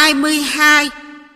22.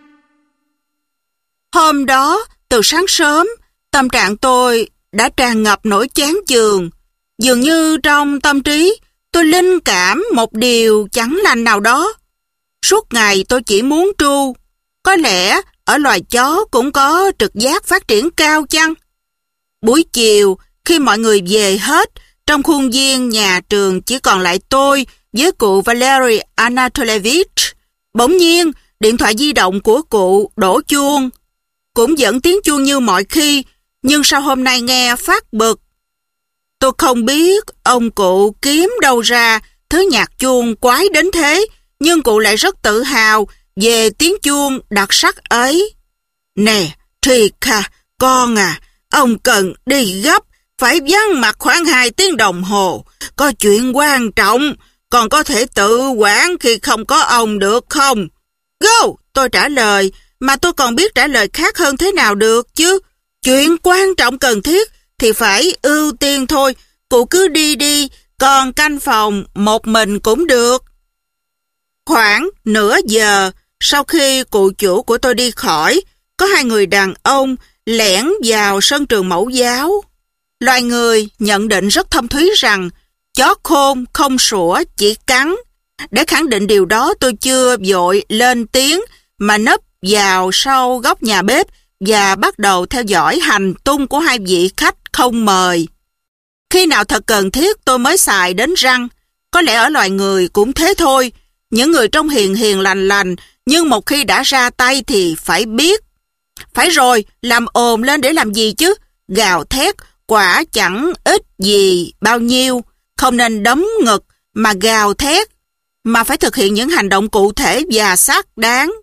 Hôm đó, từ sáng sớm, tâm trạng tôi đã tràn ngập nỗi chán chường. Dường như trong tâm trí, tôi linh cảm một điều chẳng lành nào đó. Suốt ngày tôi chỉ muốn tru. Có lẽ ở loài chó cũng có trực giác phát triển cao chăng? Buổi chiều, khi mọi người về hết, trong khuôn viên nhà trường chỉ còn lại tôi với cụ Valery Anatolievich. Bỗng nhiên, điện thoại di động của cụ đổ chuông. Cũng vẫn tiếng chuông như mọi khi, nhưng sao hôm nay nghe phát bực. Tôi không biết ông cụ kiếm đâu ra thứ nhạc chuông quái đến thế, nhưng cụ lại rất tự hào về tiếng chuông đặc sắc ấy. Nè, Trika, con à, ông cần đi gấp, phải vắng mặt khoảng 2 tiếng đồng hồ. Có chuyện quan trọng, còn có thể tự quản khi không có ông được không? Go, tôi trả lời, mà tôi còn biết trả lời khác hơn thế nào được chứ. Chuyện quan trọng cần thiết thì phải ưu tiên thôi. Cụ cứ đi đi, còn canh phòng một mình cũng được. Khoảng nửa giờ sau khi cụ chủ của tôi đi khỏi, có 2 người đàn ông lẻn vào sân trường mẫu giáo. Loài người nhận định rất thâm thúy rằng chó khôn không sủa chỉ cắn. Để khẳng định điều đó, tôi chưa vội lên tiếng mà nấp vào sau góc nhà bếp và bắt đầu theo dõi hành tung của 2 vị khách không mời. Khi nào thật cần thiết tôi mới xài đến răng. Có lẽ ở loài người cũng thế thôi. Những người trông hiền hiền lành lành, nhưng một khi đã ra tay thì phải biết. Phải rồi, làm ồn lên để làm gì chứ? Gào thét quả chẳng ít gì bao nhiêu. Không nên đấm ngực mà gào thét, mà phải thực hiện những hành động cụ thể và xác đáng.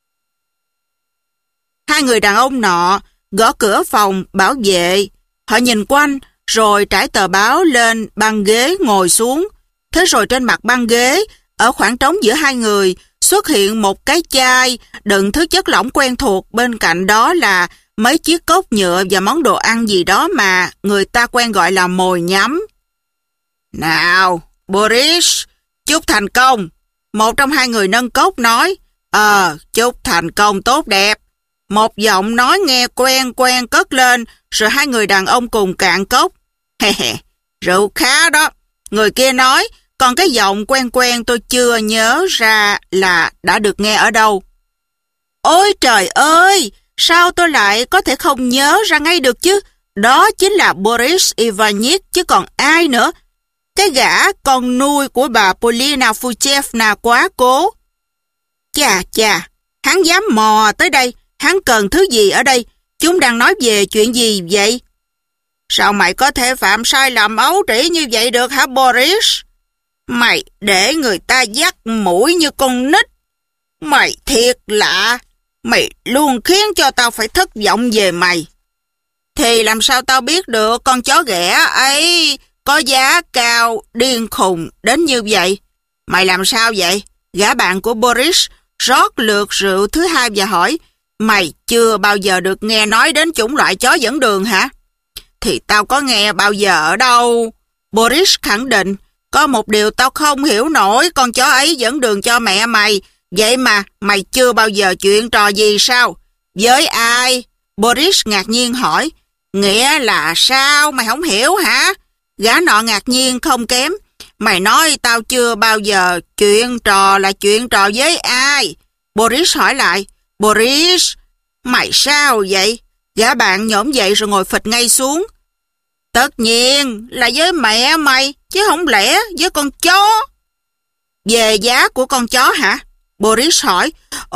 2 người đàn ông nọ gõ cửa phòng bảo vệ. Họ nhìn quanh rồi trải tờ báo lên băng ghế ngồi xuống. Thế rồi trên mặt băng ghế, ở khoảng trống giữa 2 người, xuất hiện một cái chai đựng thứ chất lỏng quen thuộc. Bên cạnh đó là mấy chiếc cốc nhựa và món đồ ăn gì đó mà người ta quen gọi là mồi nhắm. Nào, Boris, chúc thành công. Một trong 2 người nâng cốc nói. Chúc thành công tốt đẹp. Một giọng nói nghe quen quen cất lên, rồi 2 người đàn ông cùng cạn cốc. Rượu khá đó. Người kia nói, còn cái giọng quen quen tôi chưa nhớ ra là đã được nghe ở đâu. Ôi trời ơi, sao tôi lại có thể không nhớ ra ngay được chứ? Đó chính là Boris Ivanich chứ còn ai nữa. Cái gã con nuôi của bà Polina Fuchevna quá cố. Chà, hắn dám mò tới đây, hắn cần thứ gì ở đây? Chúng đang nói về chuyện gì vậy? Sao mày có thể phạm sai lầm ấu trĩ như vậy được hả Boris? Mày để người ta dắt mũi như con nít. Mày thiệt lạ. Mày luôn khiến cho tao phải thất vọng về mày. Thì làm sao tao biết được con chó ghẻ ấy có giá cao điên khùng đến như vậy? Mày làm sao vậy? Gã bạn của Boris rót lượt rượu thứ 2 và hỏi, mày chưa bao giờ được nghe nói đến chủng loại chó dẫn đường hả? Thì tao có nghe bao giờ ở đâu. Boris khẳng định, có một điều tao không hiểu nổi, con chó ấy dẫn đường cho mẹ mày. Vậy mà mày chưa bao giờ chuyện trò gì sao? Với ai? Boris ngạc nhiên hỏi. Nghĩa là sao? Mày không hiểu hả? Gã nọ ngạc nhiên không kém. Mày nói tao chưa bao giờ chuyện trò là chuyện trò với ai? Boris hỏi lại. Boris, mày sao vậy? Gã bạn nhổm dậy rồi ngồi phịch ngay xuống. Tất nhiên là với mẹ mày, chứ không lẽ với con chó. Về giá của con chó hả? Boris hỏi.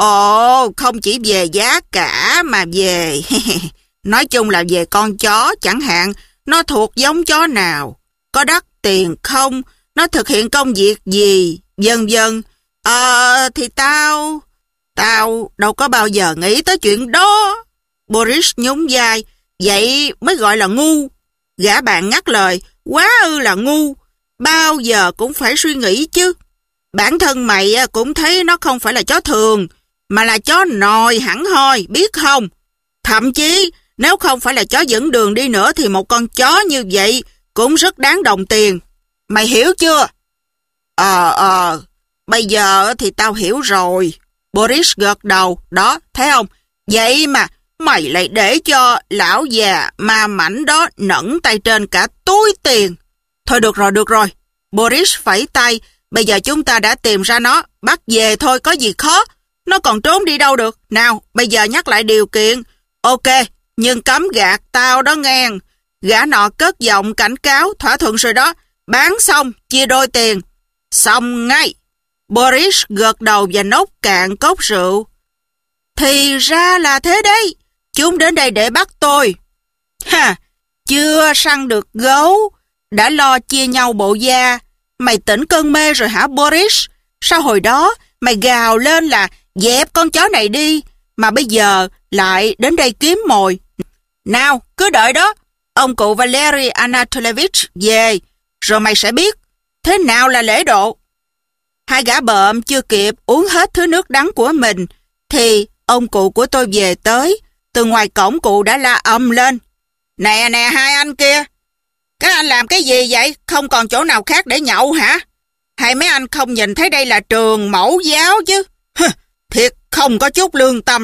Ồ, không chỉ về giá cả mà về... Nói chung là về con chó, chẳng hạn nó thuộc giống chó nào, có đắt tiền không, nó thực hiện công việc gì, vân vân. Thì tao đâu có bao giờ nghĩ tới chuyện đó. Boris nhún vai. Vậy mới gọi là ngu. Gã bạn ngắt lời. Quá ư là ngu. Bao giờ cũng phải suy nghĩ chứ. Bản thân mày cũng thấy nó không phải là chó thường, mà là chó nòi hẳn hoi, biết không? Thậm chí nếu không phải là chó dẫn đường đi nữa thì một con chó như vậy cũng rất đáng đồng tiền. Mày hiểu chưa? Bây giờ thì tao hiểu rồi. Boris gật đầu. Đó, thấy không? Vậy mà mày lại để cho lão già ma mảnh đó nẫng tay trên cả túi tiền. Thôi được rồi. Boris phẩy tay. Bây giờ chúng ta đã tìm ra nó, bắt về thôi, có gì khó. Nó còn trốn đi đâu được. Nào, bây giờ nhắc lại điều kiện. Ok, nhưng cấm gạt tao đó nghe. Gã nọ cất giọng cảnh cáo. Thỏa thuận rồi đó. Bán xong, chia đôi tiền. Xong ngay. Boris gật đầu và nốc cạn cốc rượu. Thì ra là thế đấy. Chúng đến đây để bắt tôi. Ha, chưa săn được gấu, đã lo chia nhau bộ da. Mày tỉnh cơn mê rồi hả Boris? Sao hồi đó mày gào lên là dẹp con chó này đi, mà bây giờ lại đến đây kiếm mồi? Nào, cứ đợi đó. Ông cụ Valery Anatolovich về, rồi mày sẽ biết thế nào là lễ độ. Hai gã bợm chưa kịp uống hết thứ nước đắng của mình, thì ông cụ của tôi về tới. Từ ngoài cổng cụ đã la ầm lên. Nè, hai anh kia. Các anh làm cái gì vậy? Không còn chỗ nào khác để nhậu hả? Hay mấy anh không nhìn thấy đây là trường mẫu giáo chứ? Thiệt không có chút lương tâm.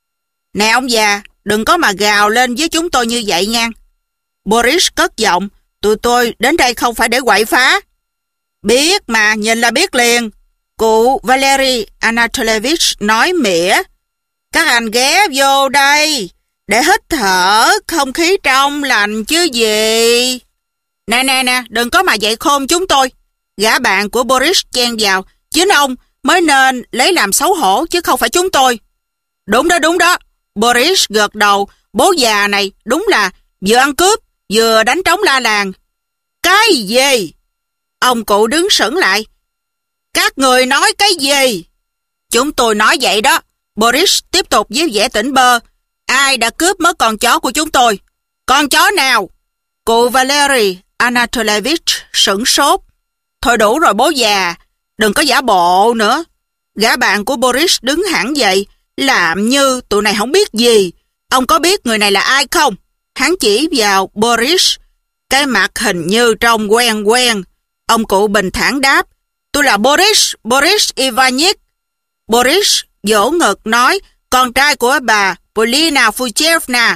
Nè ông già, đừng có mà gào lên với chúng tôi như vậy nha. Boris cất giọng. Tụi tôi đến đây không phải để quậy phá. Biết mà, nhìn là biết liền. Cụ Valery Anatolovich nói mỉa. Các anh ghé vô đây để hít thở không khí trong lành chứ gì. Nè, đừng có mà dạy khôn chúng tôi. Gã bạn của Boris chen vào. Chính ông mới nên lấy làm xấu hổ chứ không phải chúng tôi. Đúng đó. Boris gật đầu. Bố già này đúng là vừa ăn cướp vừa đánh trống la làng. Cái gì? Ông cụ đứng sững lại. Các người nói cái gì? Chúng tôi nói vậy đó. Boris tiếp tục với vẻ tỉnh bơ. Ai đã cướp mất con chó của chúng tôi? Con chó nào? Cụ Valery Anatolovich sửng sốt. Thôi đủ rồi bố già, đừng có giả bộ nữa. Gã bạn của Boris đứng hẳn dậy, làm như tụi này không biết gì. Ông có biết người này là ai không? Hắn chỉ vào Boris. Cái mặt hình như trông quen. Ông cụ bình thản đáp. Tôi là Boris Ivanich. Boris vỗ ngực nói, con trai của bà Polina Fuchevna.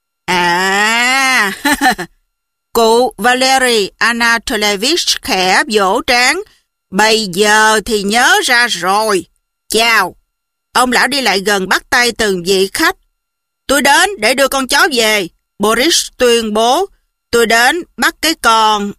À, cụ Valery Anatolovich khẽ vỗ trán. Bây giờ thì nhớ ra rồi. Chào. Ông lão đi lại gần bắt tay từng vị khách. Tôi đến để đưa con chó về. Boris tuyên bố. Tôi đến bắt cái con...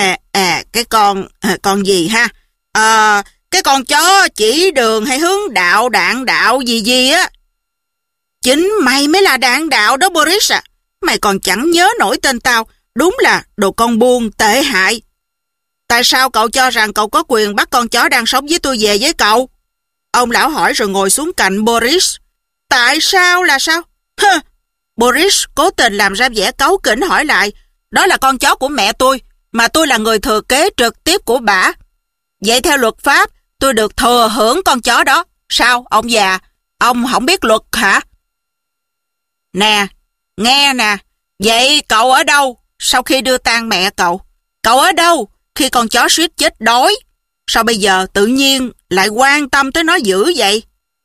con gì ha? Cái con chó chỉ đường hay hướng đạo, đạn đạo gì á. Chính mày mới là đạn đạo đó Boris à. Mày còn chẳng nhớ nổi tên tao. Đúng là đồ con buôn tệ hại. Tại sao cậu cho rằng cậu có quyền bắt con chó đang sống với tôi về với cậu? Ông lão hỏi rồi ngồi xuống cạnh Boris. Tại sao là sao? Boris cố tình làm ra vẻ cáu kỉnh hỏi lại. Đó là con chó của mẹ tôi, mà tôi là người thừa kế trực tiếp của bả. Vậy theo luật pháp, tôi được thừa hưởng con chó đó. Sao, ông già? Ông không biết luật hả? Nè, nghe nè. Vậy cậu ở đâu sau khi đưa tang mẹ cậu? Cậu ở đâu khi con chó suýt chết đói? Sao bây giờ tự nhiên lại quan tâm tới nó dữ vậy?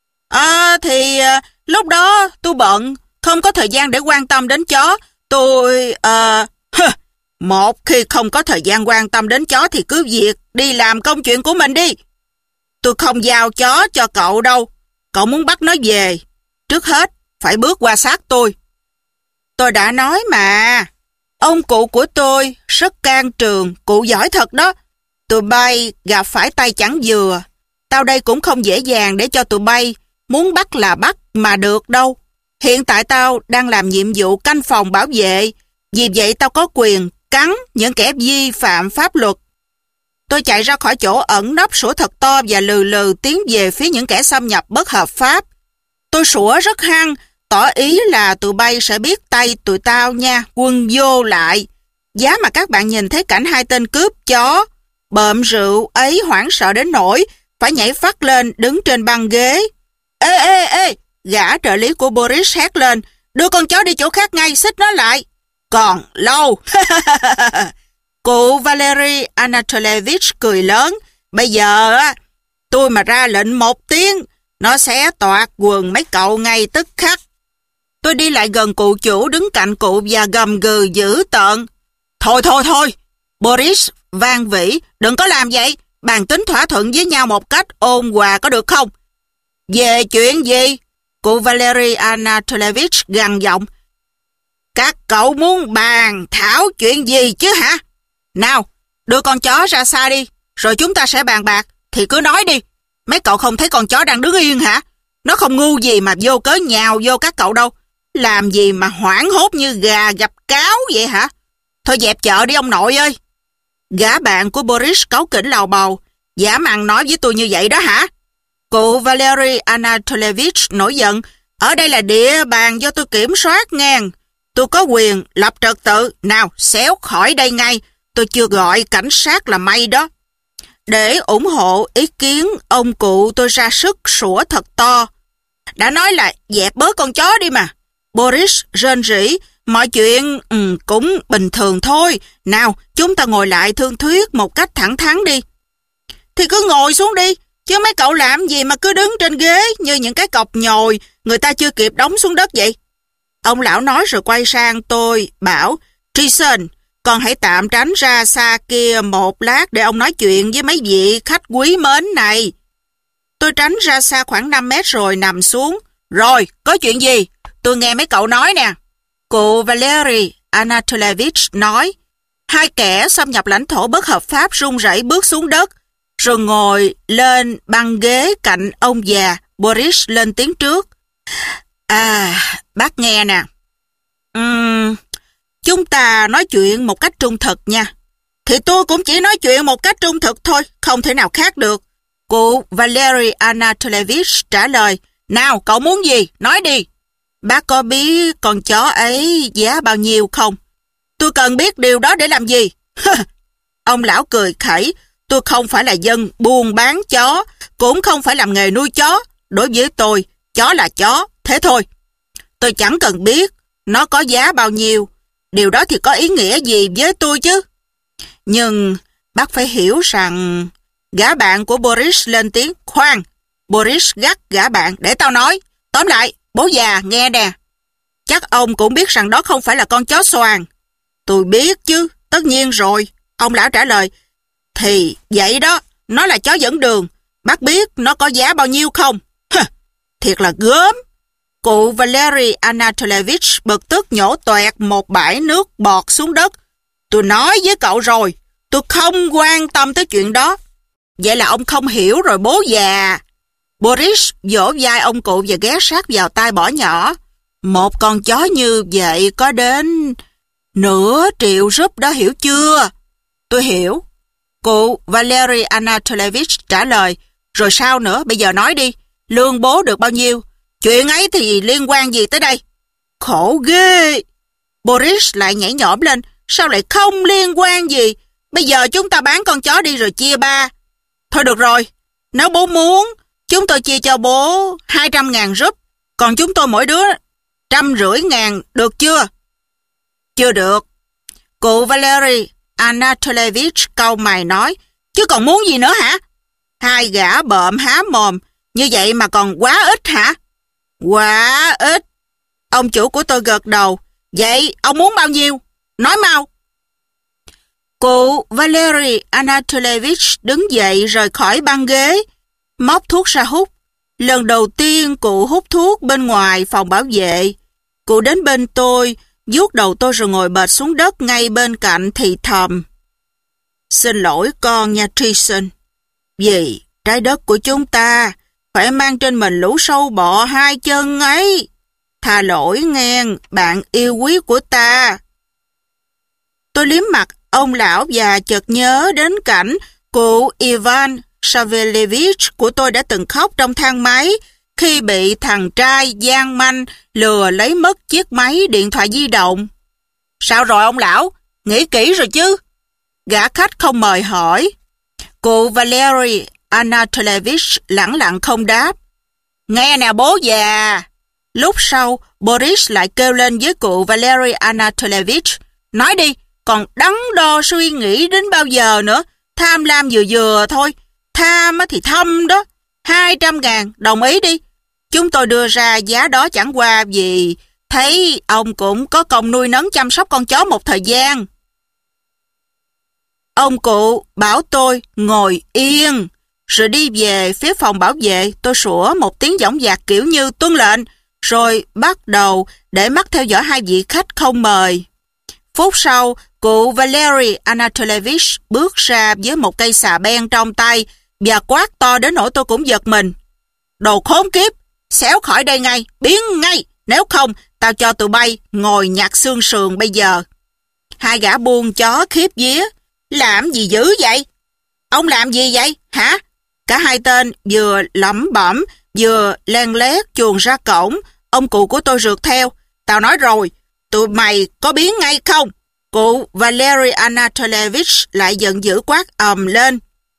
Lúc đó tôi bận, không có thời gian để quan tâm đến chó. Một khi không có thời gian quan tâm đến chó thì cứ việc đi làm công chuyện của mình đi. Tôi không giao chó cho cậu đâu. Cậu muốn bắt nó về, trước hết phải bước qua xác tôi. Tôi đã nói mà. Ông cụ của tôi rất can trường, cụ giỏi thật đó. Tụi bay gặp phải tay chẳng vừa. Tao đây cũng không dễ dàng để cho tụi bay muốn bắt là bắt mà được đâu. Hiện tại tao đang làm nhiệm vụ canh phòng bảo vệ. Vì vậy tao có quyền cắn những kẻ vi phạm pháp luật. Tôi chạy ra khỏi chỗ ẩn nấp sủa thật to và lừ lừ tiến về phía những kẻ xâm nhập bất hợp pháp. Tôi sủa rất hăng, tỏ ý là tụi bay sẽ biết tay tụi tao nha, quân vô lại. Giá mà các bạn nhìn thấy cảnh hai tên cướp chó bợm rượu ấy hoảng sợ đến nỗi phải nhảy phắt lên đứng trên băng ghế. Ê, gã trợ lý của Boris hét lên, đưa con chó đi chỗ khác ngay, xích nó lại. Còn lâu. Cụ Valery Anatolovich cười lớn. Bây giờ tôi mà ra lệnh một tiếng Nó xé toạc quần mấy cậu ngay tức khắc. Tôi đi lại gần cụ chủ đứng cạnh cụ và gầm gừ dữ tợn. Thôi, Boris van vỉ, đừng có làm vậy. Bàn tính thỏa thuận với nhau một cách ôn hòa có được không? Về chuyện gì? Cụ Valery Anatolyevich gằn giọng. Các cậu muốn bàn thảo chuyện gì chứ hả? Nào, đưa con chó ra xa đi, rồi chúng ta sẽ bàn bạc. Thì cứ nói đi. Mấy cậu không thấy con chó đang đứng yên hả? Nó không ngu gì mà vô cớ nhào vô các cậu đâu. Làm gì mà hoảng hốt như gà gặp cáo vậy hả? Thôi dẹp chợ đi ông nội ơi. Gã bạn của Boris cáu kỉnh lào bầu. Dã man nói với tôi như vậy đó hả? Cụ Valery Anatolyevich nổi giận. Ở đây là địa bàn do tôi kiểm soát ngang. Tôi có quyền lập trật tự. Nào, xéo khỏi đây ngay. Tôi chưa gọi cảnh sát là may đó. Để ủng hộ ý kiến ông cụ, tôi ra sức sủa thật to. Đã nói là dẹp bớt con chó đi mà. Boris rên rỉ. Mọi chuyện cũng bình thường thôi. Nào, chúng ta ngồi lại thương thuyết một cách thẳng thắn đi. Thì cứ ngồi xuống đi. Chứ mấy cậu làm gì mà cứ đứng trên ghế như những cái cọc nhồi người ta chưa kịp đóng xuống đất vậy? Ông lão nói rồi quay sang tôi, bảo, Treason, con hãy tạm tránh ra xa kia một lát để ông nói chuyện với mấy vị khách quý mến này. Tôi tránh ra xa khoảng 5 mét rồi nằm xuống. Rồi, có chuyện gì? Tôi nghe mấy cậu nói nè. Cụ Valery Anatolyevich nói, hai kẻ xâm nhập lãnh thổ bất hợp pháp run rẩy bước xuống đất, rồi ngồi lên băng ghế cạnh ông già. Boris lên tiếng trước. Bác nghe nè. Chúng ta nói chuyện một cách trung thực nha. Thì tôi cũng chỉ nói chuyện một cách trung thực thôi, không thể nào khác được. Cụ Valery Anatolyevich trả lời. Nào, cậu muốn gì? Nói đi. Bác có biết con chó ấy giá bao nhiêu không? Tôi cần biết điều đó để làm gì? Ông lão cười khẩy. Tôi không phải là dân buôn bán chó, cũng không phải làm nghề nuôi chó. Đối với tôi, chó là chó, thế thôi. Tôi chẳng cần biết nó có giá bao nhiêu. Điều đó thì có ý nghĩa gì với tôi chứ? Nhưng bác phải hiểu rằng... Gã bạn của Boris lên tiếng. Khoan, Boris gắt gã bạn, để tao nói. Tóm lại, bố già nghe nè. Chắc ông cũng biết rằng đó không phải là con chó xoàn. Tôi biết chứ, tất nhiên rồi. Ông lão trả lời. Thì vậy đó, nó là chó dẫn đường. Bác biết nó có giá bao nhiêu không? Thiệt là gớm. Cụ Valery Anatolyevich bực tức nhổ toẹt một bãi nước bọt xuống đất. Tôi nói với cậu rồi, tôi không quan tâm tới chuyện đó. Vậy là ông không hiểu rồi bố già. Boris vỗ vai ông cụ và ghé sát vào tai bỏ nhỏ. Một con chó như vậy có đến nửa triệu rúp đó, hiểu chưa? Tôi hiểu. Cụ Valery Anatolyevich trả lời. Rồi sao nữa, bây giờ nói đi. Lương bố được bao nhiêu? Chuyện ấy thì liên quan gì tới đây? Khổ ghê. Boris lại nhảy nhõm lên. Sao lại không liên quan gì? Bây giờ chúng ta bán con chó đi rồi chia ba. Thôi được rồi. Nếu bố muốn, chúng tôi chia cho bố 200.000 rúp. Còn chúng tôi mỗi đứa 150.000, được chưa? Chưa được. Cụ Valery Anatolyevich cau mày nói. Chứ còn muốn gì nữa hả? Hai gã bợm há mồm. Như vậy mà còn quá ít hả? Quá ít. Ông chủ của tôi gật đầu. Vậy ông muốn bao nhiêu? Nói mau. Cụ Valery Anatolyevich đứng dậy rời khỏi băng ghế, móc thuốc ra hút. Lần đầu tiên cụ hút thuốc bên ngoài phòng bảo vệ. Cụ đến bên tôi, vuốt đầu tôi rồi ngồi bệt xuống đất ngay bên cạnh thì thầm. Xin lỗi con nha Treason. Vì trái đất của chúng ta phải mang trên mình lũ sâu bọ hai chân ấy. Tha lỗi nghe, bạn yêu quý của ta. Tôi liếm mặt ông lão và chợt nhớ đến cảnh cụ Ivan Savelevich của tôi đã từng khóc trong thang máy khi bị thằng trai gian manh lừa lấy mất chiếc máy điện thoại di động. Sao rồi ông lão? Nghĩ kỹ rồi chứ? Gã khách không mời hỏi. Cụ Valery Anatolyevich lẳng lặng không đáp. Nghe nè bố già. Lúc sau, Boris lại kêu lên với cụ Valery Anatolyevich. Nói đi, còn đắn đo suy nghĩ đến bao giờ nữa? Tham lam vừa vừa thôi. Tham thì thâm đó. 200.000, đồng ý đi. Chúng tôi đưa ra giá đó chẳng qua vì thấy ông cũng có công nuôi nấng chăm sóc con chó một thời gian. Ông cụ bảo tôi ngồi yên, rồi đi về phía phòng bảo vệ. Tôi sủa một tiếng dõng dạc kiểu như tuân lệnh, rồi bắt đầu để mắt theo dõi hai vị khách không mời. Phút sau, cụ Valery Anatolyevich bước ra với một cây xà beng trong tay và quát to đến nỗi tôi cũng giật mình. Đồ khốn kiếp, xéo khỏi đây ngay, biến ngay, nếu không tao cho tụi bay ngồi nhặt xương sườn bây giờ. Hai gã buôn chó khiếp vía. Làm gì dữ vậy? Ông làm gì vậy, hả? Cả hai tên vừa lẩm bẩm, vừa len lét chuồn ra cổng. Ông cụ của tôi rượt theo. Tao nói rồi, tụi mày có biến ngay không? Cụ Valery Anatolyevich lại giận dữ quát ầm lên.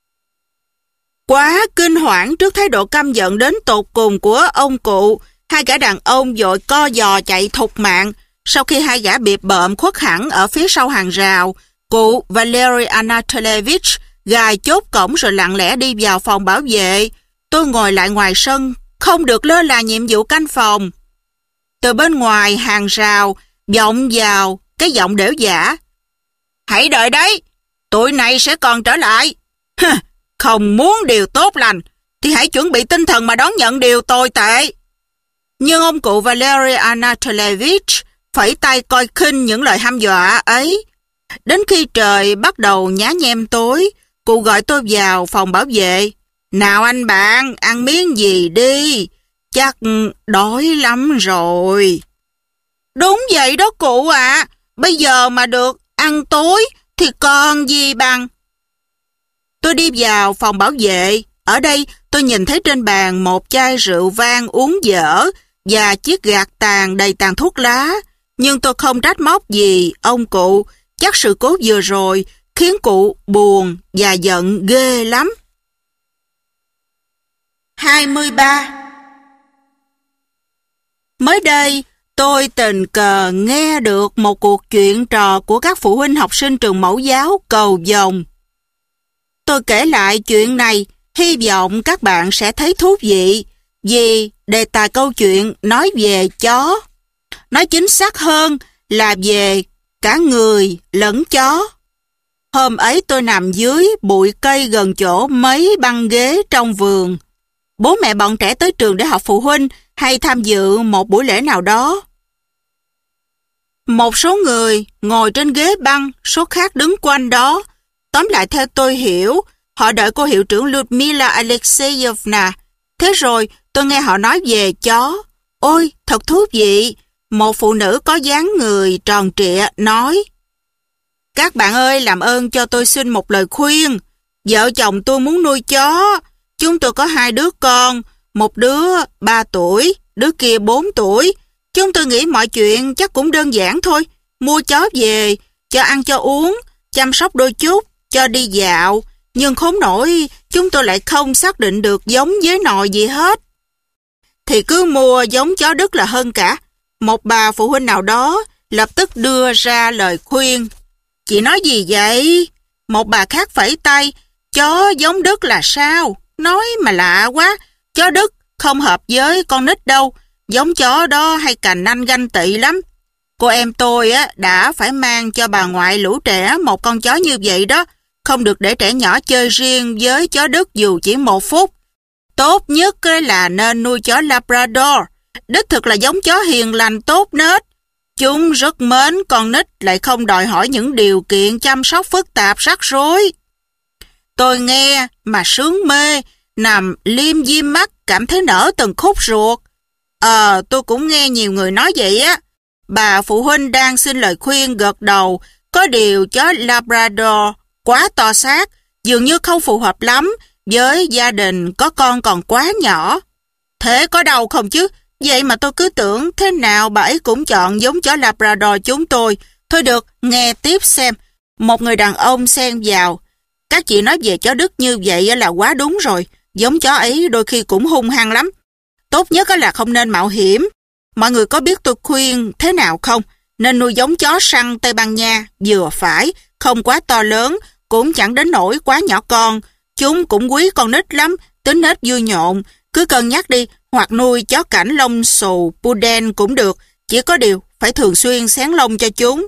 Quá kinh hoảng trước thái độ căm giận đến tột cùng của ông cụ, hai gã đàn ông vội co giò chạy thục mạng. Sau khi hai gã bịp bợm khuất hẳn ở phía sau hàng rào, cụ Valery Anatolyevich gài chốt cổng rồi lặng lẽ đi vào phòng bảo vệ. Tôi ngồi lại ngoài sân, không được lơ là nhiệm vụ canh phòng. Từ bên ngoài hàng rào vọng vào cái giọng đểu giả. Hãy đợi đấy, tụi này sẽ còn trở lại. Không muốn điều tốt lành thì hãy chuẩn bị tinh thần mà đón nhận điều tồi tệ. Nhưng ông cụ Valery Anatolyevich phẩy tay coi khinh những lời hăm dọa ấy. Đến khi trời bắt đầu nhá nhem tối, cụ gọi tôi vào phòng bảo vệ. Nào anh bạn, ăn miếng gì đi, chắc đói lắm rồi. Đúng vậy đó cụ ạ, bây giờ mà được ăn tối thì còn gì bằng. Tôi đi vào phòng bảo vệ. Ở đây tôi nhìn thấy trên bàn một chai rượu vang uống dở và chiếc gạt tàn đầy tàn thuốc lá. Nhưng tôi không trách móc gì ông cụ. Chắc sự cố vừa rồi khiến cụ buồn và giận ghê lắm. 23. Mới đây, tôi tình cờ nghe được một cuộc chuyện trò của các phụ huynh học sinh trường mẫu giáo Cầu Vồng. Tôi kể lại chuyện này, hy vọng các bạn sẽ thấy thú vị, vì đề tài câu chuyện nói về chó. Nói chính xác hơn là về cả người lẫn chó. Hôm ấy tôi nằm dưới bụi cây gần chỗ mấy băng ghế trong vườn. Bố mẹ bọn trẻ tới trường để họp phụ huynh hay tham dự một buổi lễ nào đó. Một số người ngồi trên ghế băng, số khác đứng quanh đó. Tóm lại theo tôi hiểu, họ đợi cô hiệu trưởng Ludmila Alexeyevna. Thế rồi tôi nghe họ nói về chó. Ôi, thật thú vị. Một phụ nữ có dáng người tròn trịa nói: Các bạn ơi, làm ơn cho tôi xin một lời khuyên. Vợ chồng tôi muốn nuôi chó. Chúng tôi có 2 đứa con, một đứa 3 tuổi, đứa kia 4 tuổi. Chúng tôi nghĩ mọi chuyện chắc cũng đơn giản thôi. Mua chó về, cho ăn cho uống, chăm sóc đôi chút, cho đi dạo. Nhưng khốn nổi, chúng tôi lại không xác định được giống với nòi gì hết. Thì cứ mua giống chó Đức là hơn cả. Một bà phụ huynh nào đó lập tức đưa ra lời khuyên. Chị nói gì vậy? Một bà khác phẩy tay. Chó giống Đức là sao? Nói mà lạ quá. Chó Đức không hợp với con nít đâu. Giống chó đó hay cành nanh ganh tị lắm. Cô em tôi đã phải mang cho bà ngoại lũ trẻ một con chó như vậy đó. Không được để trẻ nhỏ chơi riêng với chó Đức dù chỉ 1 phút. Tốt nhất là nên nuôi chó Labrador. Đích thực là giống chó hiền lành tốt nết. Chúng rất mến con nít, lại không đòi hỏi những điều kiện chăm sóc phức tạp rắc rối. Tôi nghe mà sướng mê, nằm liêm diêm mắt, cảm thấy nở từng khúc ruột. Tôi cũng nghe nhiều người nói vậy á. Bà phụ huynh đang xin lời khuyên gật đầu. Có điều chó Labrador quá to xác, dường như không phù hợp lắm với gia đình có con còn quá nhỏ. Thế có đâu không chứ? Vậy mà tôi cứ tưởng thế nào bà ấy cũng chọn giống chó Labrador chúng tôi. Thôi được, nghe tiếp xem. Một người đàn ông xen vào. Các chị nói về chó Đức như vậy là quá đúng rồi. Giống chó ấy đôi khi cũng hung hăng lắm. Tốt nhất là không nên mạo hiểm. Mọi người có biết tôi khuyên thế nào không? Nên nuôi giống chó săn Tây Ban Nha, vừa phải, không quá to lớn, cũng chẳng đến nỗi quá nhỏ con. Chúng cũng quý con nít lắm, tính nết vui nhộn, cứ cân nhắc đi, hoặc nuôi chó cảnh lông xù, poodle cũng được, chỉ có điều phải thường xuyên xén lông cho chúng.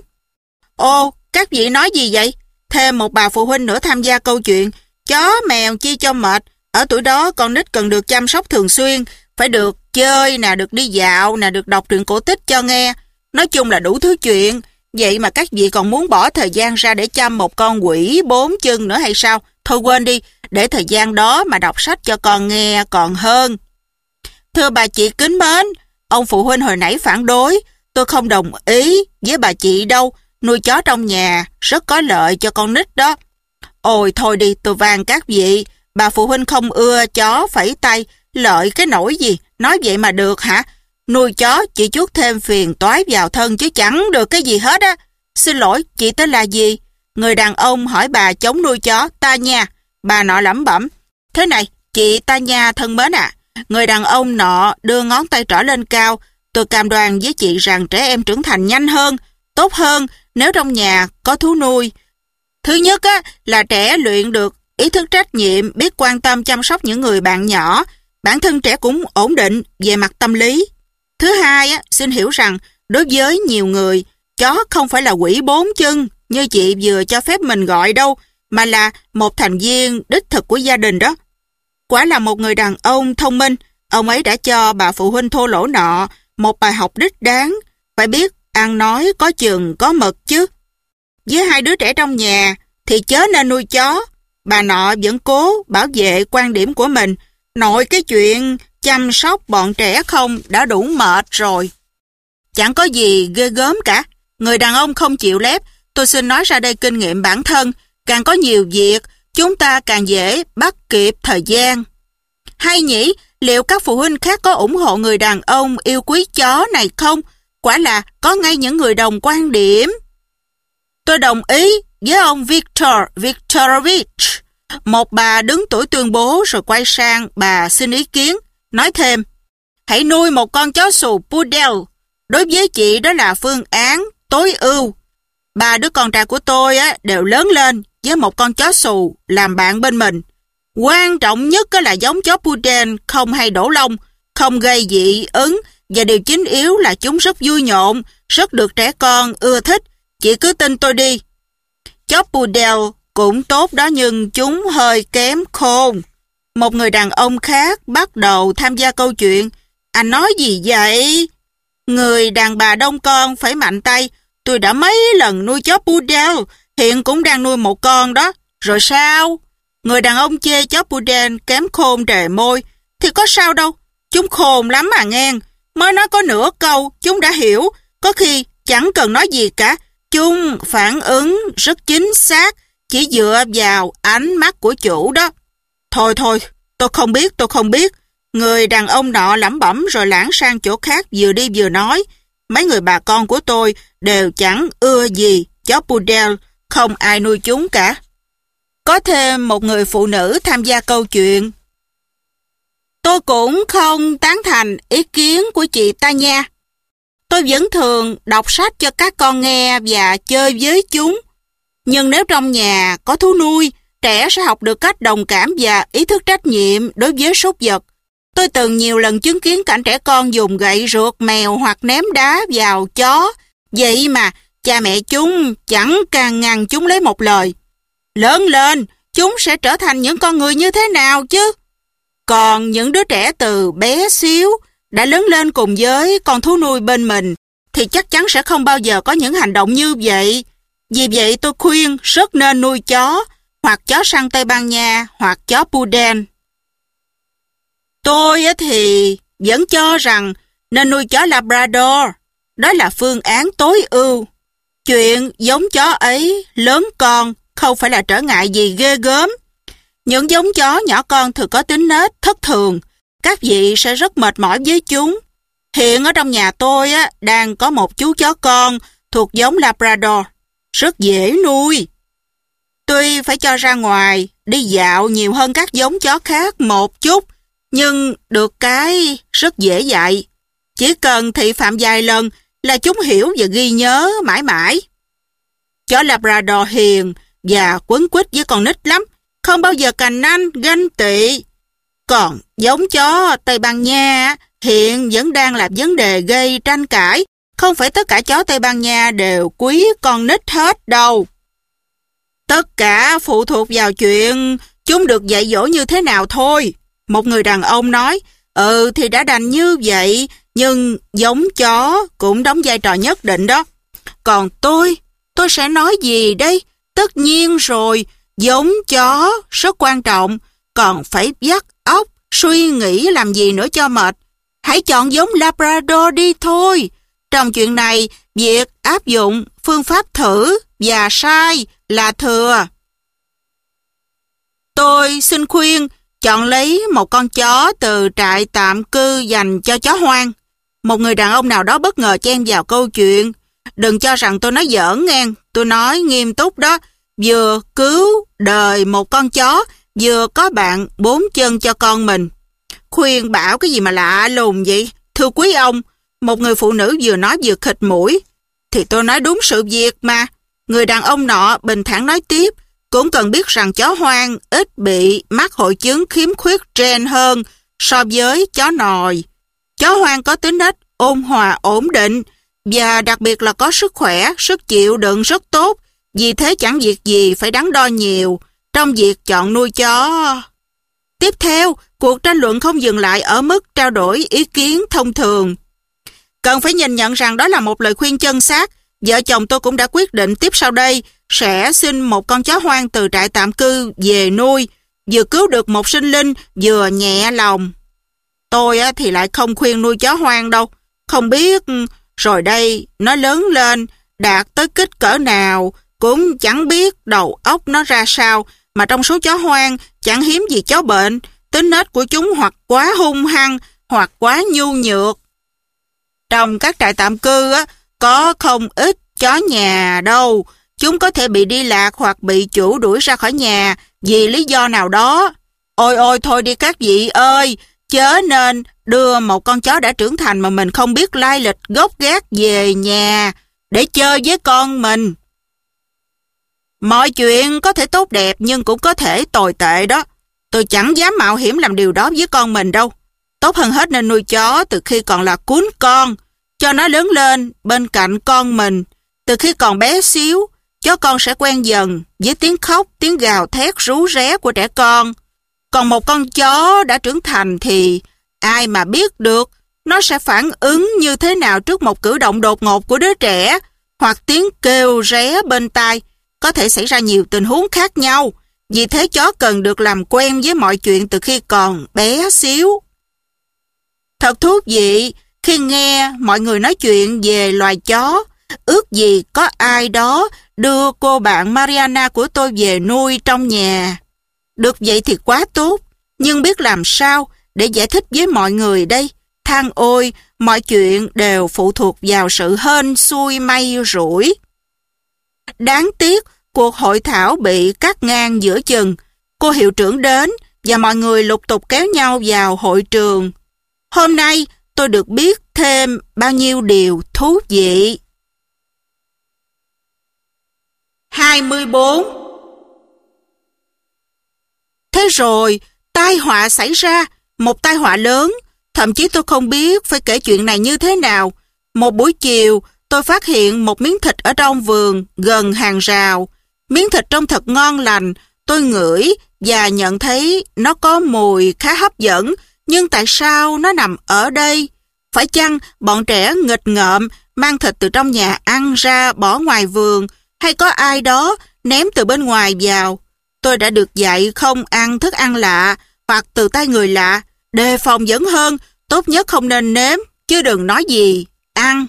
Ô, các vị nói gì vậy? Thêm một bà phụ huynh nữa tham gia câu chuyện, chó mèo chi cho mệt, ở tuổi đó con nít cần được chăm sóc thường xuyên, phải được chơi nè, được đi dạo nè, được đọc truyện cổ tích cho nghe, nói chung là đủ thứ chuyện. Vậy mà các vị còn muốn bỏ thời gian ra để chăm một con quỷ 4 chân nữa hay sao? Thôi quên đi, để thời gian đó mà đọc sách cho con nghe còn hơn. Thưa bà chị kính mến, ông phụ huynh hồi nãy phản đối, tôi không đồng ý với bà chị đâu, nuôi chó trong nhà rất có lợi cho con nít đó. Ôi thôi đi, tôi van các vị, bà phụ huynh không ưa chó phẩy tay, lợi cái nỗi gì, nói vậy mà được hả? Nuôi chó chỉ chuốc thêm phiền toái vào thân chứ chẳng được cái gì hết á. Xin lỗi, chị tên là gì? Người đàn ông hỏi bà chống nuôi chó, ta nha. Bà nọ lẩm bẩm, thế này, chị ta nha thân mến ạ. Người đàn ông nọ đưa ngón tay trỏ lên cao, tôi cam đoan với chị rằng trẻ em trưởng thành nhanh hơn, tốt hơn nếu trong nhà có thú nuôi. Thứ nhất á, là trẻ luyện được ý thức trách nhiệm, biết quan tâm chăm sóc những người bạn nhỏ, bản thân trẻ cũng ổn định về mặt tâm lý. Thứ hai á, xin hiểu rằng đối với nhiều người, chó không phải là quỷ 4 chân như chị vừa cho phép mình gọi đâu, mà là một thành viên đích thực của gia đình đó. Quả là một người đàn ông thông minh, ông ấy đã cho bà phụ huynh thô lỗ nọ một bài học đích đáng, phải biết ăn nói có chừng có mực chứ. Với 2 đứa trẻ trong nhà thì chớ nên nuôi chó. Bà nọ vẫn cố bảo vệ quan điểm của mình, nội cái chuyện chăm sóc bọn trẻ không đã đủ mệt rồi. Chẳng có gì ghê gớm cả. Người đàn ông không chịu lép, tôi xin nói ra đây kinh nghiệm bản thân, càng có nhiều việc, chúng ta càng dễ bắt kịp thời gian. Hay nhỉ, liệu các phụ huynh khác có ủng hộ người đàn ông yêu quý chó này không? Quả là có ngay những người đồng quan điểm. Tôi đồng ý với ông Viktor Viktorovich. Một bà đứng tuổi tuyên bố rồi quay sang bà xin ý kiến, nói thêm, hãy nuôi một con chó xù poodle. Đối với chị đó là phương án tối ưu. 3 đứa con trai của tôi đều lớn lên với một con chó xù làm bạn bên mình. Quan trọng nhất là giống chó poodle không hay đổ lông, không gây dị ứng, và điều chính yếu là chúng rất vui nhộn, rất được trẻ con ưa thích. Chị cứ tin tôi đi. Chó poodle cũng tốt đó nhưng chúng hơi kém khôn. Một người đàn ông khác bắt đầu tham gia câu chuyện. Anh nói gì vậy? Người đàn bà đông con phải mạnh tay. Tôi đã mấy lần nuôi chó poodle, hiện cũng đang nuôi một con đó. Rồi sao? Người đàn ông chê chó poodle kém khôn trề môi. Thì có sao đâu, chúng khôn lắm mà ngang. Mới nói có nửa câu, chúng đã hiểu. Có khi chẳng cần nói gì cả. Chúng phản ứng rất chính xác, chỉ dựa vào ánh mắt của chủ đó. Thôi, tôi không biết. Người đàn ông nọ lẩm bẩm rồi lảng sang chỗ khác vừa đi vừa nói. Mấy người bà con của tôi đều chẳng ưa gì chó poodle, không ai nuôi chúng cả. Có thêm một người phụ nữ tham gia câu chuyện. Tôi cũng không tán thành ý kiến của chị ta nha. Tôi vẫn thường đọc sách cho các con nghe và chơi với chúng. Nhưng nếu trong nhà có thú nuôi, trẻ sẽ học được cách đồng cảm và ý thức trách nhiệm đối với súc vật. Tôi từng nhiều lần chứng kiến cảnh trẻ con dùng gậy rượt mèo hoặc ném đá vào chó. Vậy mà cha mẹ chúng chẳng can ngăn chúng lấy một lời. Lớn lên, chúng sẽ trở thành những con người như thế nào chứ? Còn những đứa trẻ từ bé xíu đã lớn lên cùng với con thú nuôi bên mình thì chắc chắn sẽ không bao giờ có những hành động như vậy. Vì vậy tôi khuyên rất nên nuôi chó, hoặc chó săn Tây Ban Nha, hoặc chó poodle. Tôi thì vẫn cho rằng nên nuôi chó Labrador. Đó là phương án tối ưu. Chuyện giống chó ấy lớn con không phải là trở ngại gì ghê gớm. Những giống chó nhỏ con thường có tính nết thất thường. Các vị sẽ rất mệt mỏi với chúng. Hiện ở trong nhà tôi đang có một chú chó con thuộc giống Labrador. Rất dễ nuôi. Tuy phải cho ra ngoài, đi dạo nhiều hơn các giống chó khác một chút, nhưng được cái rất dễ dạy. Chỉ cần thị phạm vài lần là chúng hiểu và ghi nhớ mãi mãi. Chó Labrador hiền và quấn quýt với con nít lắm, không bao giờ cằn nanh, ganh tị. Còn giống chó Tây Ban Nha hiện vẫn đang là vấn đề gây tranh cãi. Không phải tất cả chó Tây Ban Nha đều quý con nít hết đâu. Tất cả phụ thuộc vào chuyện chúng được dạy dỗ như thế nào thôi. Một người đàn ông nói, thì đã đành như vậy, nhưng giống chó cũng đóng vai trò nhất định đó. Còn tôi sẽ nói gì đây? Tất nhiên rồi, giống chó rất quan trọng, còn phải vắt óc, suy nghĩ làm gì nữa cho mệt. Hãy chọn giống Labrador đi thôi. Trong chuyện này, việc áp dụng phương pháp thử và sai là thừa. Tôi xin khuyên chọn lấy một con chó từ trại tạm cư dành cho chó hoang. Một người đàn ông nào đó bất ngờ chen vào câu chuyện. Đừng cho rằng tôi nói giỡn nghe, tôi nói nghiêm túc đó. Vừa cứu đời một con chó, vừa có bạn 4 chân cho con mình. Khuyên bảo cái gì mà lạ lùng vậy? Thưa quý ông, một người phụ nữ vừa nói vừa khịt mũi. Thì tôi nói đúng sự việc mà. Người đàn ông nọ bình thản nói tiếp, cũng cần biết rằng chó hoang ít bị mắc hội chứng khiếm khuyết gen hơn so với chó nòi. Chó hoang có tính nết ôn hòa ổn định và đặc biệt là có sức khỏe, sức chịu đựng rất tốt. Vì thế chẳng việc gì phải đắn đo nhiều trong việc chọn nuôi chó. Tiếp theo, cuộc tranh luận không dừng lại ở mức trao đổi ý kiến thông thường. Cần phải nhìn nhận rằng đó là một lời khuyên chân xác. Vợ chồng tôi cũng đã quyết định tiếp sau đây sẽ xin một con chó hoang từ trại tạm cư về nuôi, vừa cứu được một sinh linh, vừa nhẹ lòng. Tôi thì lại không khuyên nuôi chó hoang đâu. Không biết rồi đây nó lớn lên, đạt tới kích cỡ nào, cũng chẳng biết đầu óc nó ra sao, mà trong số chó hoang chẳng hiếm gì chó bệnh. Tính nết của chúng hoặc quá hung hăng, hoặc quá nhu nhược. Trong các trại tạm cư có không ít chó nhà đâu. Chúng có thể bị đi lạc hoặc bị chủ đuổi ra khỏi nhà vì lý do nào đó. Ôi thôi đi các vị ơi, chớ nên đưa một con chó đã trưởng thành mà mình không biết lai lịch gốc gác về nhà để chơi với con mình. Mọi chuyện có thể tốt đẹp nhưng cũng có thể tồi tệ đó. Tôi chẳng dám mạo hiểm làm điều đó với con mình đâu. Tốt hơn hết nên nuôi chó từ khi còn là cún con, cho nó lớn lên bên cạnh con mình. Từ khi còn bé xíu, chó con sẽ quen dần với tiếng khóc, tiếng gào thét rú ré của trẻ con. Còn một con chó đã trưởng thành thì ai mà biết được nó sẽ phản ứng như thế nào trước một cử động đột ngột của đứa trẻ hoặc tiếng kêu ré bên tai. Có thể xảy ra nhiều tình huống khác nhau. Vì thế chó cần được làm quen với mọi chuyện từ khi còn bé xíu. Thật thú vị khi nghe mọi người nói chuyện về loài chó. Ước gì có ai đó đưa cô bạn Mariana của tôi về nuôi trong nhà. Được vậy thì quá tốt. Nhưng biết làm sao để giải thích với mọi người đây? Than ôi, mọi chuyện đều phụ thuộc vào sự hên xui may rủi. Đáng tiếc, cuộc hội thảo bị cắt ngang giữa chừng. Cô hiệu trưởng đến và mọi người lục tục kéo nhau vào hội trường. Hôm nay tôi được biết thêm bao nhiêu điều thú vị. 24. Thế rồi, tai họa xảy ra, một tai họa lớn. Thậm chí tôi không biết phải kể chuyện này như thế nào. Một buổi chiều, tôi phát hiện một miếng thịt ở trong vườn gần hàng rào. Miếng thịt trông thật ngon lành. Tôi ngửi và nhận thấy nó có mùi khá hấp dẫn. Nhưng tại sao nó nằm ở đây? Phải chăng bọn trẻ nghịch ngợm mang thịt từ trong nhà ăn ra bỏ ngoài vườn, hay có ai đó ném từ bên ngoài vào? Tôi đã được dạy không ăn thức ăn lạ hoặc từ tay người lạ. Đề phòng vẫn hơn, tốt nhất không nên nếm, chứ đừng nói gì ăn.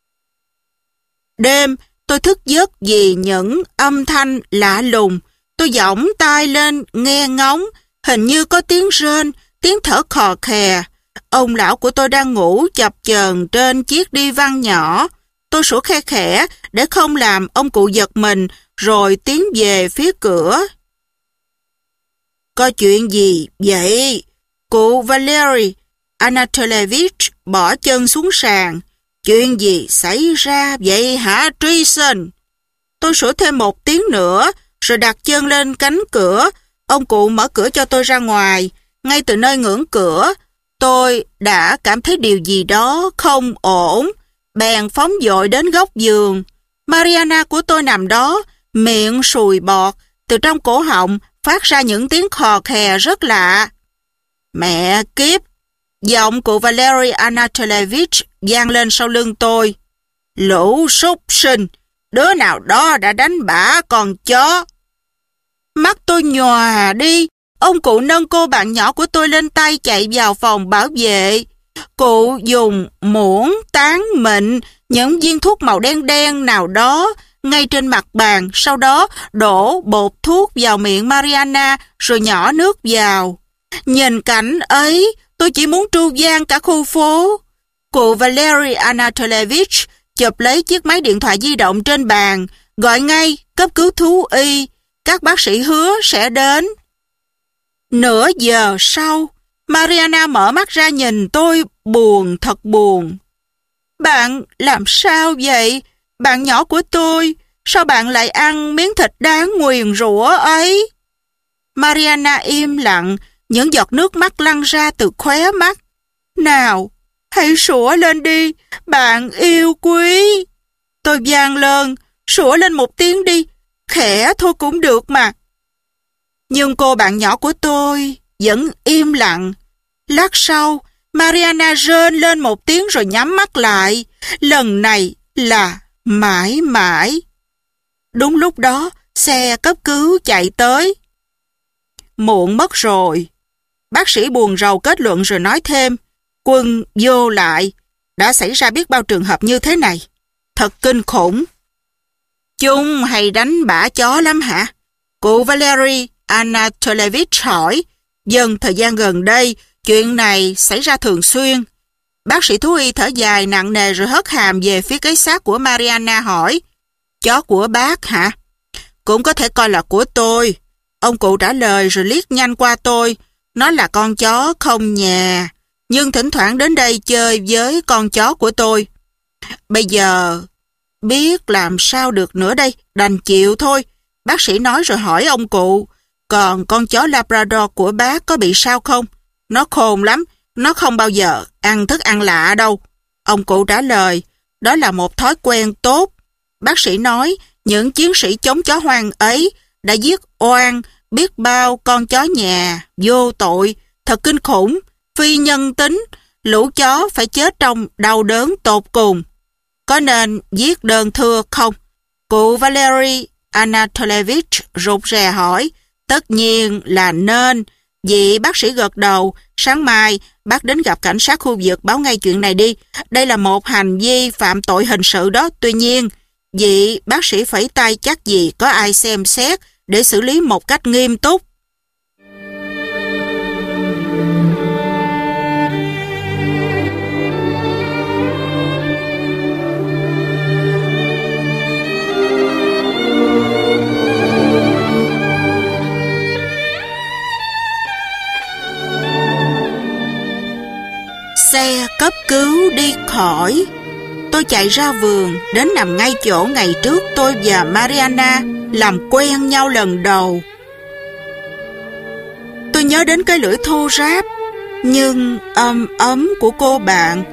Đêm, tôi thức giấc vì những âm thanh lạ lùng. Tôi giỏng tai lên nghe ngóng, hình như có tiếng rên, tiếng thở khò khè. Ông lão của tôi đang ngủ chập chờn trên chiếc đi văn nhỏ. Tôi sủa khe khẽ để không làm ông cụ giật mình, rồi tiến về phía cửa. Có chuyện gì vậy? Cụ Valery Anatolievich bỏ chân xuống sàn. Chuyện gì xảy ra vậy hả Treason? Tôi sủa thêm một tiếng nữa, rồi đặt chân lên cánh cửa. Ông cụ mở cửa cho tôi ra ngoài. Ngay từ nơi ngưỡng cửa, tôi đã cảm thấy điều gì đó không ổn, bèn phóng dội đến góc giường. Mariana của tôi nằm đó, miệng sùi bọt, từ trong cổ họng phát ra những tiếng khò khè rất lạ. Mẹ kiếp! Giọng cụ Valery Anatolyevich vang lên sau lưng tôi. Lũ súc sinh! Đứa nào đó đã đánh bả con chó! Mắt tôi nhòa đi. Ông cụ nâng cô bạn nhỏ của tôi lên tay chạy vào phòng bảo vệ. Cụ dùng muỗng tán mịn những viên thuốc màu đen đen nào đó ngay trên mặt bàn, sau đó đổ bột thuốc vào miệng Mariana rồi nhỏ nước vào. Nhìn cảnh ấy, tôi chỉ muốn tru vang cả khu phố. Cụ Valery Anatolyevich chụp lấy chiếc máy điện thoại di động trên bàn, gọi ngay cấp cứu thú y. Các bác sĩ hứa sẽ đến. Nửa giờ sau, Mariana mở mắt ra nhìn tôi buồn, thật buồn. Bạn làm sao vậy? Bạn nhỏ của tôi, sao bạn lại ăn miếng thịt đáng nguyền rủa ấy? Mariana im lặng, những giọt nước mắt lăn ra từ khóe mắt. Nào, hãy sủa lên đi, bạn yêu quý. Tôi vang lên, sủa lên một tiếng đi, khẽ thôi cũng được mà. Nhưng cô bạn nhỏ của tôi vẫn im lặng. Lát sau, Mariana rên lên một tiếng rồi nhắm mắt lại. Lần này là mãi mãi. Đúng lúc đó, xe cấp cứu chạy tới. Muộn mất rồi. Bác sĩ buồn rầu kết luận rồi nói thêm. Quân vô lại. Đã xảy ra biết bao trường hợp như thế này. Thật kinh khủng. Chúng hay đánh bả chó lắm hả? Cụ Valery Anatolyevich hỏi. Dần thời gian gần đây, chuyện này xảy ra thường xuyên. Bác sĩ thú y thở dài nặng nề rồi hất hàm về phía cái xác của Mariana hỏi. Chó của bác hả? Cũng có thể coi là của tôi. Ông cụ trả lời rồi liếc nhanh qua tôi. Nó là con chó không nhà, nhưng thỉnh thoảng đến đây chơi với con chó của tôi. Bây giờ biết làm sao được nữa đây, đành chịu thôi. Bác sĩ nói rồi hỏi ông cụ. Còn con chó Labrador của bác có bị sao không? Nó khôn lắm, nó không bao giờ ăn thức ăn lạ đâu. Ông cụ trả lời, đó là một thói quen tốt. Bác sĩ nói, những chiến sĩ chống chó hoang ấy đã giết oan biết bao con chó nhà, vô tội, thật kinh khủng, phi nhân tính, lũ chó phải chết trong đau đớn tột cùng. Có nên viết đơn thưa không? Cụ Valery Anatolyevich rụt rè hỏi. Tất nhiên là nên. Vị bác sĩ gật đầu. Sáng mai, bác đến gặp cảnh sát khu vực báo ngay chuyện này đi. Đây là một hành vi phạm tội hình sự đó. Tuy nhiên, vị bác sĩ phẩy tay chắc gì có ai xem xét để xử lý một cách nghiêm túc. Xe cấp cứu đi khỏi. Tôi chạy ra vườn, đến nằm ngay chỗ ngày trước tôi và Mariana làm quen nhau lần đầu. Tôi nhớ đến cái lưỡi thô ráp nhưng ấm ấm của cô bạn.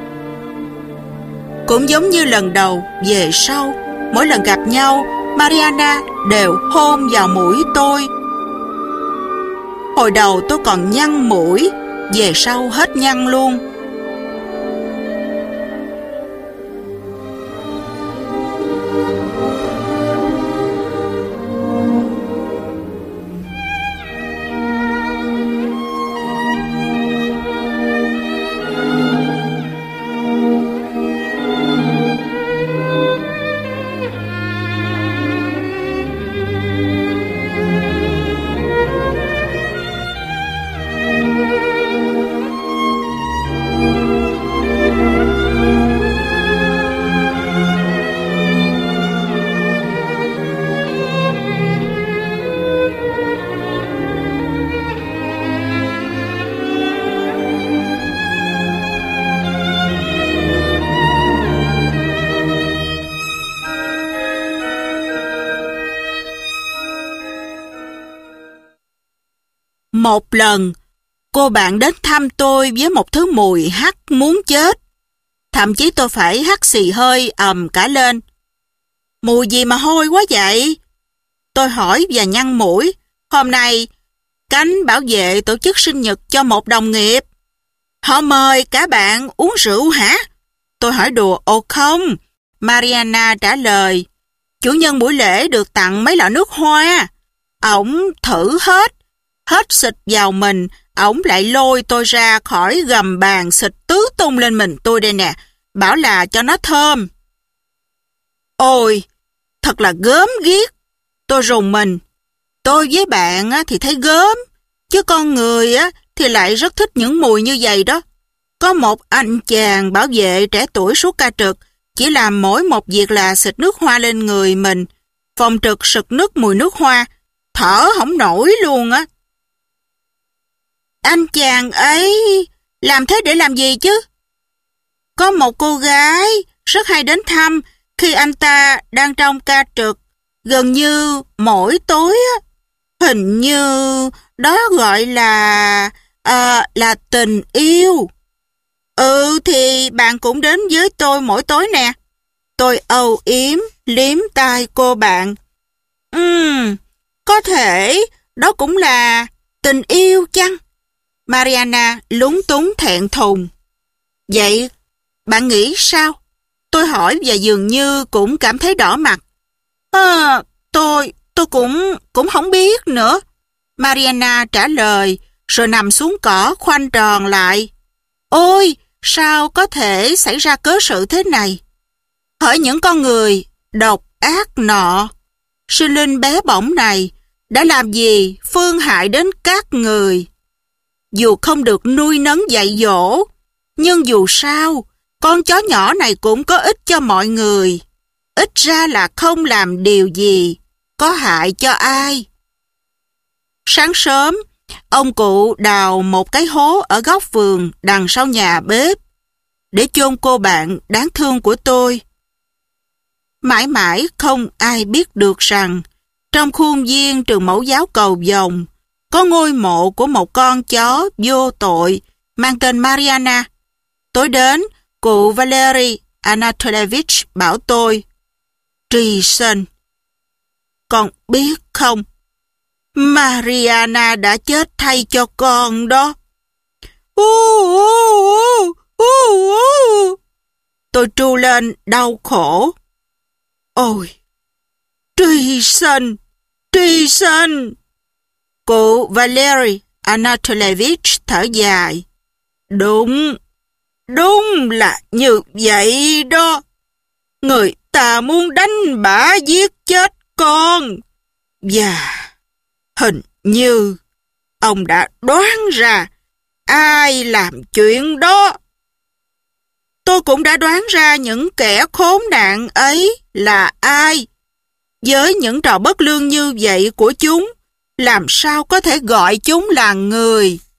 Cũng giống như lần đầu, về sau, mỗi lần gặp nhau, Mariana đều hôn vào mũi tôi. Hồi đầu tôi còn nhăn mũi, về sau hết nhăn luôn. Một lần, Cô bạn đến thăm tôi với một thứ mùi hắc muốn chết. Thậm chí tôi phải hắt xì hơi ầm cả lên. Mùi gì mà hôi quá vậy? Tôi hỏi và nhăn mũi. Hôm nay, cánh bảo vệ tổ chức sinh nhật cho một đồng nghiệp. Họ mời cả bạn uống rượu hả? Tôi hỏi đùa. Ồ không, Mariana trả lời. Chủ nhân buổi lễ được tặng mấy lọ nước hoa. Ổng thử hết xịt vào mình. Ổng lại lôi tôi ra khỏi gầm bàn xịt tứ tung lên mình tôi đây nè. Bảo là cho nó thơm. Ôi, thật là gớm ghiếc. Tôi rùng mình. Tôi với bạn thì thấy gớm, chứ con người thì lại rất thích những mùi như vậy đó. Có một anh chàng bảo vệ trẻ tuổi suốt ca trực, chỉ làm mỗi một việc là xịt nước hoa lên người mình. Phòng trực sực nức mùi nước hoa, thở không nổi luôn á. Anh chàng ấy làm thế để làm gì chứ? Có một cô gái rất hay đến thăm khi anh ta đang trong ca trực, gần như mỗi tối á. Hình như đó gọi là tình yêu. Thì bạn cũng đến với tôi mỗi tối nè. Tôi âu yếm liếm tai cô bạn. Có thể đó cũng là tình yêu chăng? Mariana lúng túng thẹn thùng. Vậy bạn nghĩ sao? Tôi hỏi và dường như cũng cảm thấy đỏ mặt. Tôi cũng không biết nữa. Mariana trả lời, rồi nằm xuống cỏ khoanh tròn lại. Ôi, sao có thể xảy ra cớ sự thế này? Hỡi những con người độc ác nọ, sinh linh bé bỏng này đã làm gì phương hại đến các người? Dù không được nuôi nấng dạy dỗ, nhưng dù sao, con chó nhỏ này cũng có ích cho mọi người. Ít ra là không làm điều gì có hại cho ai. Sáng sớm, ông cụ đào một cái hố ở góc vườn đằng sau nhà bếp để chôn cô bạn đáng thương của tôi. Mãi mãi không ai biết được rằng trong khuôn viên trường mẫu giáo Cầu Vồng có ngôi mộ của một con chó vô tội mang tên Mariana. Tối đến, cụ Valery Anatolyevich bảo tôi, Treason, con biết không, Mariana đã chết thay cho con đó. Tôi tru lên đau khổ. Ôi, Treason, Treason. Cụ Valery Anatolyevich thở dài. Đúng là như vậy đó. Người ta muốn đánh bả giết chết con. Và hình như ông đã đoán ra ai làm chuyện đó. Tôi cũng đã đoán ra những kẻ khốn nạn ấy là ai. Với những trò bất lương như vậy của chúng, làm sao có thể gọi chúng là người?